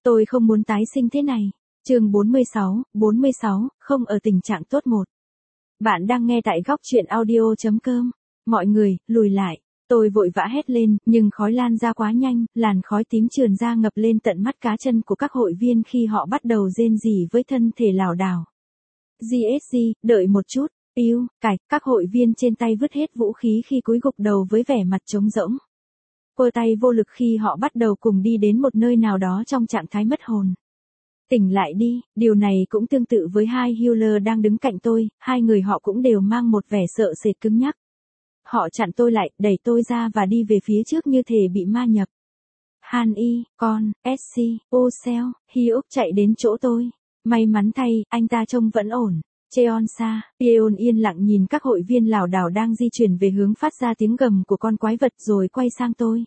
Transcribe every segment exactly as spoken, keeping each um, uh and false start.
Tôi không muốn tái sinh thế này. Chương bốn mươi sáu, bốn mươi sáu, không ở tình trạng tốt một. Bạn đang nghe tại góc truyện audio chấm com. Mọi người, lùi lại. Tôi vội vã hét lên, nhưng khói lan ra quá nhanh, làn khói tím trườn ra ngập lên tận mắt cá chân của các hội viên khi họ bắt đầu rên rỉ với thân thể lảo đảo. giê ét giê, đợi một chút, yêu, cải, các hội viên trên tay vứt hết vũ khí khi cúi gục đầu với vẻ mặt trống rỗng. Cô tay vô lực khi họ bắt đầu cùng đi đến một nơi nào đó trong trạng thái mất hồn. Tỉnh lại đi, điều này cũng tương tự với hai healer đang đứng cạnh tôi, hai người họ cũng đều mang một vẻ sợ sệt cứng nhắc. Họ chặn tôi lại, đẩy tôi ra và đi về phía trước như thể bị ma nhập. Han Y, con, ét xê, Ocel, Hyuk chạy đến chỗ tôi. May mắn thay, anh ta trông vẫn ổn. Cheonsa, Yeon yên lặng nhìn các hội viên lảo đảo đang di chuyển về hướng phát ra tiếng gầm của con quái vật rồi quay sang tôi.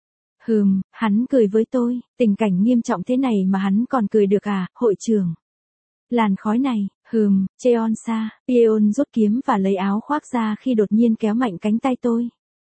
Hừm, hắn cười với tôi, tình cảnh nghiêm trọng thế này mà hắn còn cười được à, hội trưởng. Làn khói này, hừm, Cheonsa, Yeon rút kiếm và lấy áo khoác ra khi đột nhiên kéo mạnh cánh tay tôi.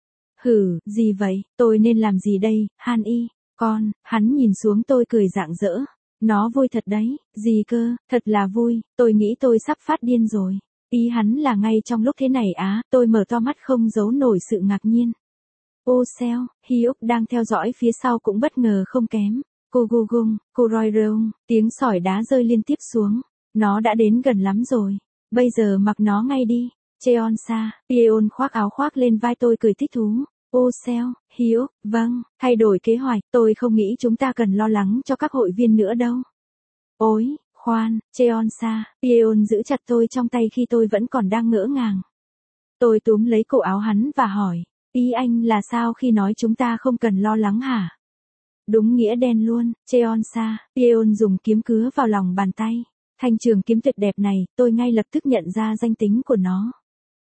Hử, gì vậy, tôi nên làm gì đây, Han Y, con, hắn nhìn xuống tôi cười rạng rỡ. Nó vui thật đấy, gì cơ, thật là vui, tôi nghĩ tôi sắp phát điên rồi. Ý hắn là ngay trong lúc thế này á, tôi mở to mắt không giấu nổi sự ngạc nhiên. Ocel, Hyuk đang theo dõi phía sau cũng bất ngờ không kém. Cô gu gung, cô roi rong, tiếng sỏi đá rơi liên tiếp xuống. Nó đã đến gần lắm rồi. Bây giờ mặc nó ngay đi. Cheonsa, Yeon khoác áo khoác lên vai tôi cười thích thú. Ocel, Hyuk, vâng, thay đổi kế hoạch, tôi không nghĩ chúng ta cần lo lắng cho các hội viên nữa đâu. Ôi, khoan, Cheonsa, Yeon giữ chặt tôi trong tay khi tôi vẫn còn đang ngỡ ngàng. Tôi túm lấy cổ áo hắn và hỏi, ý anh là sao khi nói chúng ta không cần lo lắng hả? Đúng nghĩa đen luôn, Cheonsa, Yeon dùng kiếm cứa vào lòng bàn tay. Thanh trường kiếm tuyệt đẹp này, tôi ngay lập tức nhận ra danh tính của nó.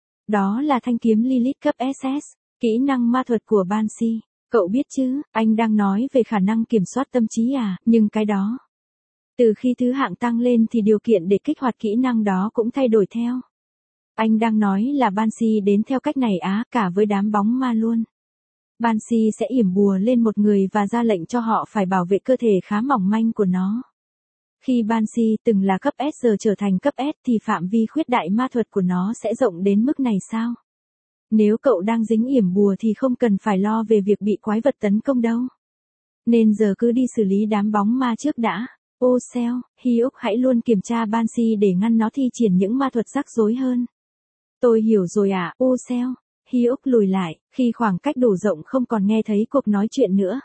Đó là thanh kiếm Lilith cấp ét ét, kỹ năng ma thuật của Banshee. Cậu biết chứ, anh đang nói về khả năng kiểm soát tâm trí à, nhưng cái đó. Từ khi thứ hạng tăng lên thì điều kiện để kích hoạt kỹ năng đó cũng thay đổi theo. Anh đang nói là Banshee đến theo cách này á, cả với đám bóng ma luôn. Banshee sẽ yểm bùa lên một người và ra lệnh cho họ phải bảo vệ cơ thể khá mỏng manh của nó. Khi Banshee từng là cấp S giờ trở thành cấp S thì phạm vi khuyết đại ma thuật của nó sẽ rộng đến mức này sao? Nếu cậu đang dính yểm bùa thì không cần phải lo về việc bị quái vật tấn công đâu. Nên giờ cứ đi xử lý đám bóng ma trước đã. Ocel, Hyuk hãy luôn kiểm tra Banshee để ngăn nó thi triển những ma thuật rắc rối hơn. Tôi hiểu rồi ạ, à, Ocel. Hyuk lùi lại, khi khoảng cách đủ rộng không còn nghe thấy cuộc nói chuyện nữa.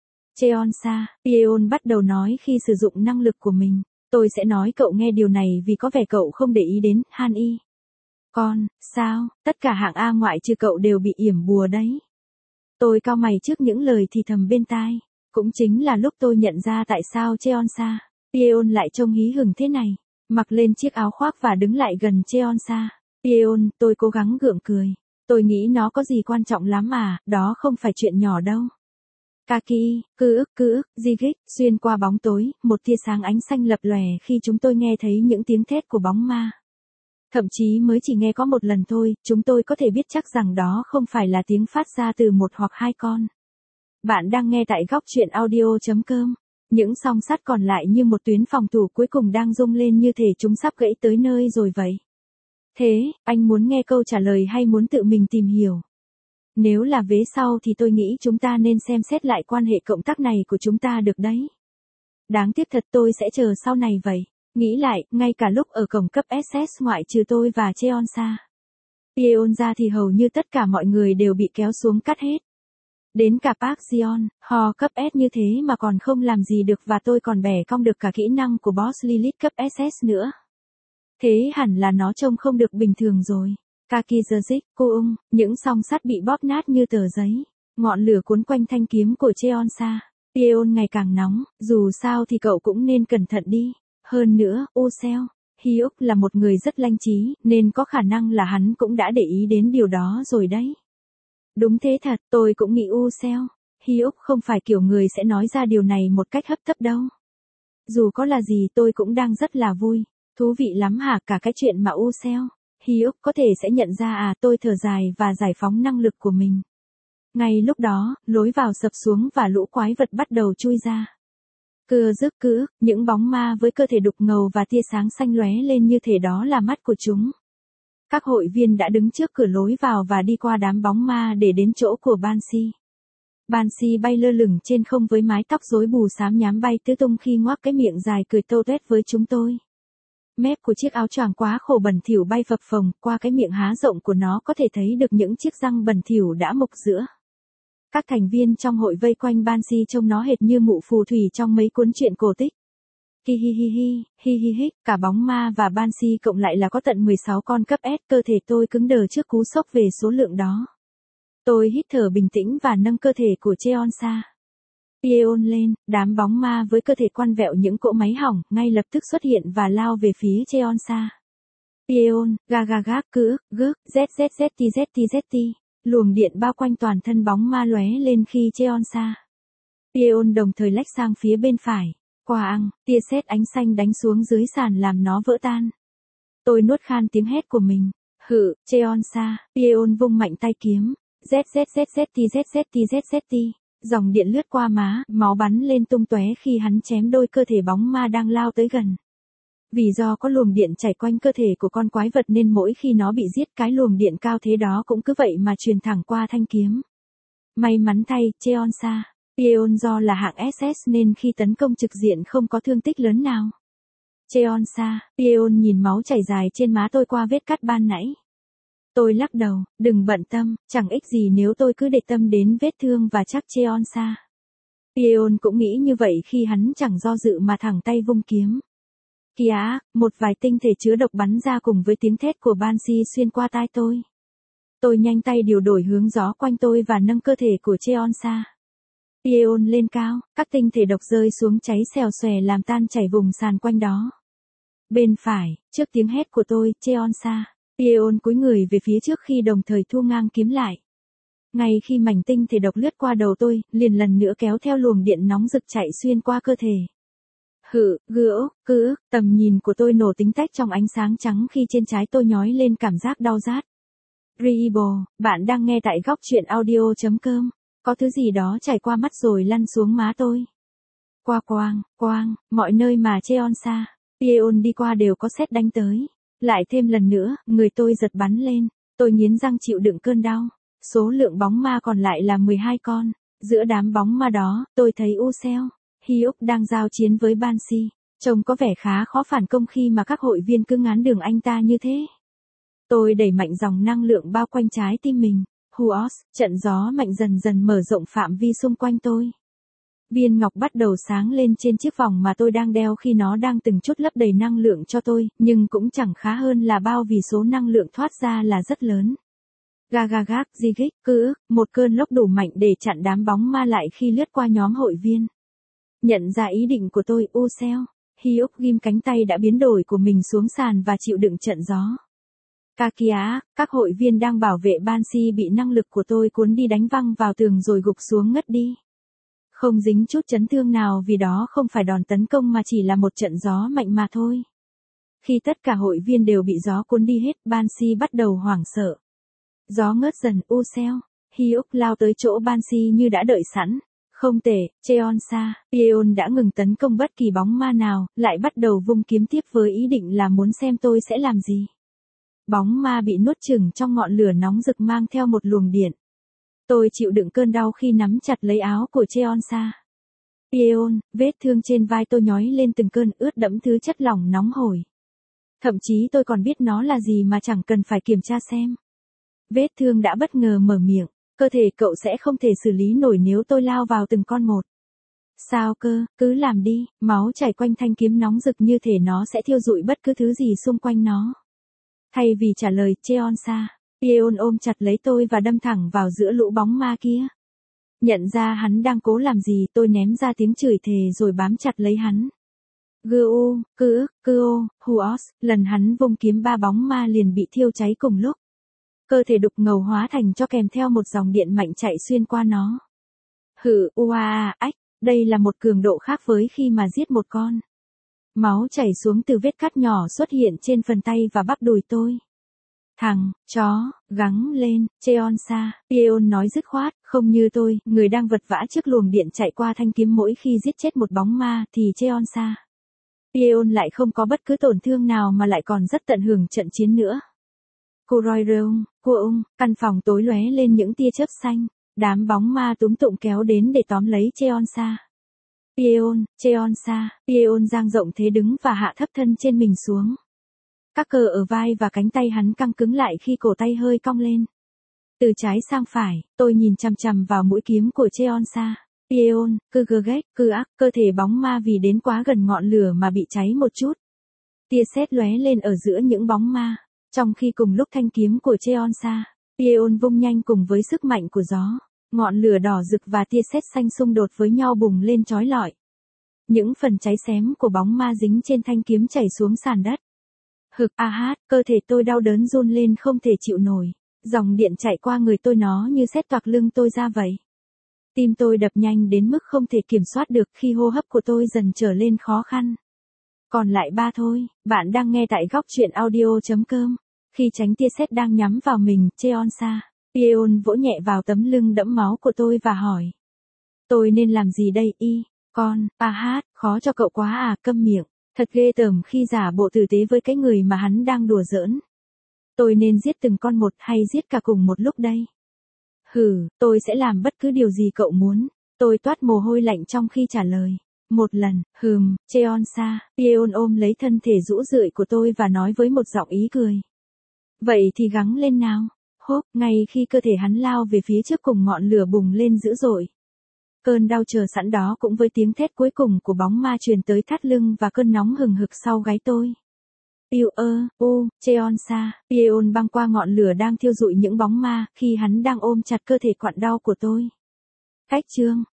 Cheonsa, Yeon bắt đầu nói khi sử dụng năng lực của mình. Tôi sẽ nói cậu nghe điều này vì có vẻ cậu không để ý đến, Han Y. Con, sao, tất cả hạng A ngoại trừ cậu đều bị yểm bùa đấy. Tôi cau mày trước những lời thì thầm bên tai. Cũng chính là lúc tôi nhận ra tại sao Cheonsa, Yeon lại trông hí hửng thế này. Mặc lên chiếc áo khoác và đứng lại gần Cheonsa, Yeon, tôi cố gắng gượng cười. Tôi nghĩ nó có gì quan trọng lắm à, đó không phải chuyện nhỏ đâu. Kaki, cứ ức cứ ức, Jigik, xuyên qua bóng tối, một tia sáng ánh xanh lập lòe khi chúng tôi nghe thấy những tiếng thét của bóng ma. Thậm chí mới chỉ nghe có một lần thôi, chúng tôi có thể biết chắc rằng đó không phải là tiếng phát ra từ một hoặc hai con. Bạn đang nghe tại góc truyện audio chấm com. Những song sắt còn lại như một tuyến phòng thủ cuối cùng đang rung lên như thể chúng sắp gãy tới nơi rồi vậy. Thế, anh muốn nghe câu trả lời hay muốn tự mình tìm hiểu? Nếu là vế sau thì tôi nghĩ chúng ta nên xem xét lại quan hệ cộng tác này của chúng ta được đấy. Đáng tiếc thật tôi sẽ chờ sau này vậy. Nghĩ lại, ngay cả lúc ở cổng cấp ét ét ngoại trừ tôi và Cheonsa, Yeon ra thì hầu như tất cả mọi người đều bị kéo xuống cắt hết. Đến cả Park Jeon, họ cấp S như thế mà còn không làm gì được và tôi còn bẻ cong được cả kỹ năng của boss Lilith cấp ét ét nữa. Thế hẳn là nó trông không được bình thường rồi. Kakizerzik, cô ung, những song sắt bị bóp nát như tờ giấy. Ngọn lửa cuốn quanh thanh kiếm của Cheonsa. Yeon ngày càng nóng, dù sao thì cậu cũng nên cẩn thận đi. Hơn nữa, Ocel, Hyuk là một người rất lanh trí, nên có khả năng là hắn cũng đã để ý đến điều đó rồi đấy. Đúng thế thật, tôi cũng nghĩ Ocel, Hyuk không phải kiểu người sẽ nói ra điều này một cách hấp tấp đâu. Dù có là gì tôi cũng đang rất là vui. Thú vị lắm hả, cả cái chuyện mà Ocel, Hyuk có thể sẽ nhận ra à, tôi thở dài và giải phóng năng lực của mình. Ngay lúc đó, lối vào sập xuống và lũ quái vật bắt đầu chui ra. Cưa rước cứ, những bóng ma với cơ thể đục ngầu và tia sáng xanh lóe lên như thể đó là mắt của chúng. Các hội viên đã đứng trước cửa lối vào và đi qua đám bóng ma để đến chỗ của Banshee. Banshee bay lơ lửng trên không với mái tóc rối bù xám nhám bay tứ tung khi ngoác cái miệng dài cười tô tuét với chúng tôi. Mép của chiếc áo choàng quá khổ bẩn thỉu bay phập phồng, qua cái miệng há rộng của nó có thể thấy được những chiếc răng bẩn thỉu đã mục giữa. Các thành viên trong hội vây quanh Banshee trông nó hệt như mụ phù thủy trong mấy cuốn truyện cổ tích. Hi hi hi hi, hi hi hi, cả bóng ma và Banshee cộng lại là có tận mười sáu con cấp S, cơ thể tôi cứng đờ trước cú sốc về số lượng đó. Tôi hít thở bình tĩnh và nâng cơ thể của Cheonsa Pieon lên, đám bóng ma với cơ thể quăn vẹo những cỗ máy hỏng, ngay lập tức xuất hiện và lao về phía Cheonsa Pieon, ga ga gác cứ, gớt, z z z t z t z t. Luồng điện bao quanh toàn thân bóng ma lóe lên khi Cheonsa Pieon đồng thời lách sang phía bên phải. Qua ăn, tia sét ánh xanh đánh xuống dưới sàn làm nó vỡ tan. Tôi nuốt khan tiếng hét của mình. Hự, Cheonsa Pieon vung mạnh tay kiếm. Z z z z t z z t z z t. Dòng điện lướt qua má, máu bắn lên tung tóe khi hắn chém đôi cơ thể bóng ma đang lao tới gần. Vì do có luồng điện chảy quanh cơ thể của con quái vật nên mỗi khi nó bị giết, cái luồng điện cao thế đó cũng cứ vậy mà truyền thẳng qua thanh kiếm. May mắn thay, Cheonsa Pieon do là hạng ét ét nên khi tấn công trực diện không có thương tích lớn nào. Cheonsa Pieon nhìn máu chảy dài trên má tôi qua vết cắt ban nãy. Tôi lắc đầu, đừng bận tâm, chẳng ích gì nếu tôi cứ để tâm đến vết thương và chắc Cheonsa Pieon cũng nghĩ như vậy khi hắn chẳng do dự mà thẳng tay vung kiếm. Kìa, một vài tinh thể chứa độc bắn ra cùng với tiếng thét của Banshee xuyên qua tai tôi. Tôi nhanh tay điều đổi hướng gió quanh tôi và nâng cơ thể của Cheonsa Pieon lên cao, các tinh thể độc rơi xuống cháy xèo xòe làm tan chảy vùng sàn quanh đó. Bên phải, trước tiếng hét của tôi, Cheonsa Pieon cúi người về phía trước khi đồng thời thu ngang kiếm lại. Ngay khi mảnh tinh thể độc lướt qua đầu tôi, liền lần nữa kéo theo luồng điện nóng rực chạy xuyên qua cơ thể. Hự, gỡ, cứ, tầm nhìn của tôi nổ tính tách trong ánh sáng trắng khi trên trái tôi nhói lên cảm giác đau rát. Ribo, bạn đang nghe tại góc truyện audio chấm com. Có thứ gì đó chảy qua mắt rồi lăn xuống má tôi. Qua quang, quang, mọi nơi mà Cheonsa Pieon đi qua đều có sét đánh tới. Lại thêm lần nữa, người tôi giật bắn lên. Tôi nghiến răng chịu đựng cơn đau. Số lượng bóng ma còn lại là mười hai con. Giữa đám bóng ma đó, tôi thấy Ucell Hyuk đang giao chiến với Banshee. Trông có vẻ khá khó phản công khi mà các hội viên cứ ngán đường anh ta như thế. Tôi đẩy mạnh dòng năng lượng bao quanh trái tim mình. Huos, trận gió mạnh dần dần mở rộng phạm vi xung quanh tôi. Viên ngọc bắt đầu sáng lên trên chiếc vòng mà tôi đang đeo khi nó đang từng chút lấp đầy năng lượng cho tôi, nhưng cũng chẳng khá hơn là bao vì số năng lượng thoát ra là rất lớn. Gagagag, Zigig, cứ, một cơn lốc đủ mạnh để chặn đám bóng ma lại khi lướt qua nhóm hội viên. Nhận ra ý định của tôi, Ucell Hyuk ghim cánh tay đã biến đổi của mình xuống sàn và chịu đựng trận gió. Kakia, các hội viên đang bảo vệ Banshee bị năng lực của tôi cuốn đi đánh văng vào tường rồi gục xuống ngất đi. Không dính chút chấn thương nào vì đó không phải đòn tấn công mà chỉ là một trận gió mạnh mà thôi. Khi tất cả hội viên đều bị gió cuốn đi hết, Banshee bắt đầu hoảng sợ. Gió ngớt dần, Ucell Hyuk lao tới chỗ Banshee như đã đợi sẵn. Không tệ, Cheonsa Pieon đã ngừng tấn công bất kỳ bóng ma nào, lại bắt đầu vung kiếm tiếp với ý định là muốn xem tôi sẽ làm gì. Bóng ma bị nuốt chửng trong ngọn lửa nóng rực mang theo một luồng điện. Tôi chịu đựng cơn đau khi nắm chặt lấy áo của Cheonsa Pieon, vết thương trên vai tôi nhói lên từng cơn ướt đẫm thứ chất lỏng nóng hổi. Thậm chí tôi còn biết nó là gì mà chẳng cần phải kiểm tra xem. Vết thương đã bất ngờ mở miệng, cơ thể cậu sẽ không thể xử lý nổi nếu tôi lao vào từng con một. Sao cơ, cứ làm đi, máu chảy quanh thanh kiếm nóng rực như thể nó sẽ thiêu rụi bất cứ thứ gì xung quanh nó. Thay vì trả lời, Cheonsa Pieon ôm chặt lấy tôi và đâm thẳng vào giữa lũ bóng ma kia. Nhận ra hắn đang cố làm gì, tôi ném ra tiếng chửi thề rồi bám chặt lấy hắn. Gu, cứ, cứ, Huos, lần hắn vung kiếm ba bóng ma liền bị thiêu cháy cùng lúc. Cơ thể đục ngầu hóa thành cho kèm theo một dòng điện mạnh chạy xuyên qua nó. Hự, ua, ách, đây là một cường độ khác với khi mà giết một con. Máu chảy xuống từ vết cắt nhỏ xuất hiện trên phần tay và bắp đùi tôi. Thằng, chó, gắng lên, Cheonsa, Yeon nói dứt khoát, không như tôi, người đang vật vã trước luồng điện chạy qua thanh kiếm mỗi khi giết chết một bóng ma, thì Cheonsa. Yeon lại không có bất cứ tổn thương nào mà lại còn rất tận hưởng trận chiến nữa. Kuroireung, Kuung, căn phòng tối lóe lên những tia chớp xanh, đám bóng ma túm tụm kéo đến để tóm lấy Cheonsa. Yeon, Cheonsa, Yeon dang rộng thế đứng và hạ thấp thân trên mình xuống. Các cơ ở vai và cánh tay hắn căng cứng lại khi cổ tay hơi cong lên. Từ trái sang phải, tôi nhìn chằm chằm vào mũi kiếm của Cheonsa. Yeon, cứ gơ ghét, cứ ác, cơ thể bóng ma vì đến quá gần ngọn lửa mà bị cháy một chút. Tia sét lóe lên ở giữa những bóng ma, trong khi cùng lúc thanh kiếm của Cheonsa, Yeon vung nhanh cùng với sức mạnh của gió. Ngọn lửa đỏ rực và tia sét xanh xung đột với nhau bùng lên chói lọi. Những phần cháy xém của bóng ma dính trên thanh kiếm chảy xuống sàn đất. Hực a hát, cơ thể tôi đau đớn run lên không thể chịu nổi. Dòng điện chạy qua người tôi nó như sét toạc lưng tôi ra vậy. Tim tôi đập nhanh đến mức không thể kiểm soát được khi hô hấp của tôi dần trở lên khó khăn. Còn lại ba thôi, bạn đang nghe tại góc truyện audio chấm com. Khi tránh tia sét đang nhắm vào mình, Cheonsa, Yeon vỗ nhẹ vào tấm lưng đẫm máu của tôi và hỏi. Tôi nên làm gì đây y, con, a hát, khó cho cậu quá à, câm miệng. Thật ghê tởm khi giả bộ tử tế với cái người mà hắn đang đùa giỡn. Tôi nên giết từng con một hay giết cả cùng một lúc đây? Hừ, tôi sẽ làm bất cứ điều gì cậu muốn. Tôi toát mồ hôi lạnh trong khi trả lời. Một lần, hừm, Cheonsa, Yeon ôm lấy thân thể rũ rượi của tôi và nói với một giọng ý cười. Vậy thì gắng lên nào. Hốp, ngay khi cơ thể hắn lao về phía trước cùng ngọn lửa bùng lên dữ dội. Cơn đau chờ sẵn đó cũng với tiếng thét cuối cùng của bóng ma truyền tới thắt lưng và cơn nóng hừng hực sau gáy tôi. Yêu ơ, u, Cheonsa, Yeon băng qua ngọn lửa đang thiêu rụi những bóng ma khi hắn đang ôm chặt cơ thể quặn đau của tôi. Cách chương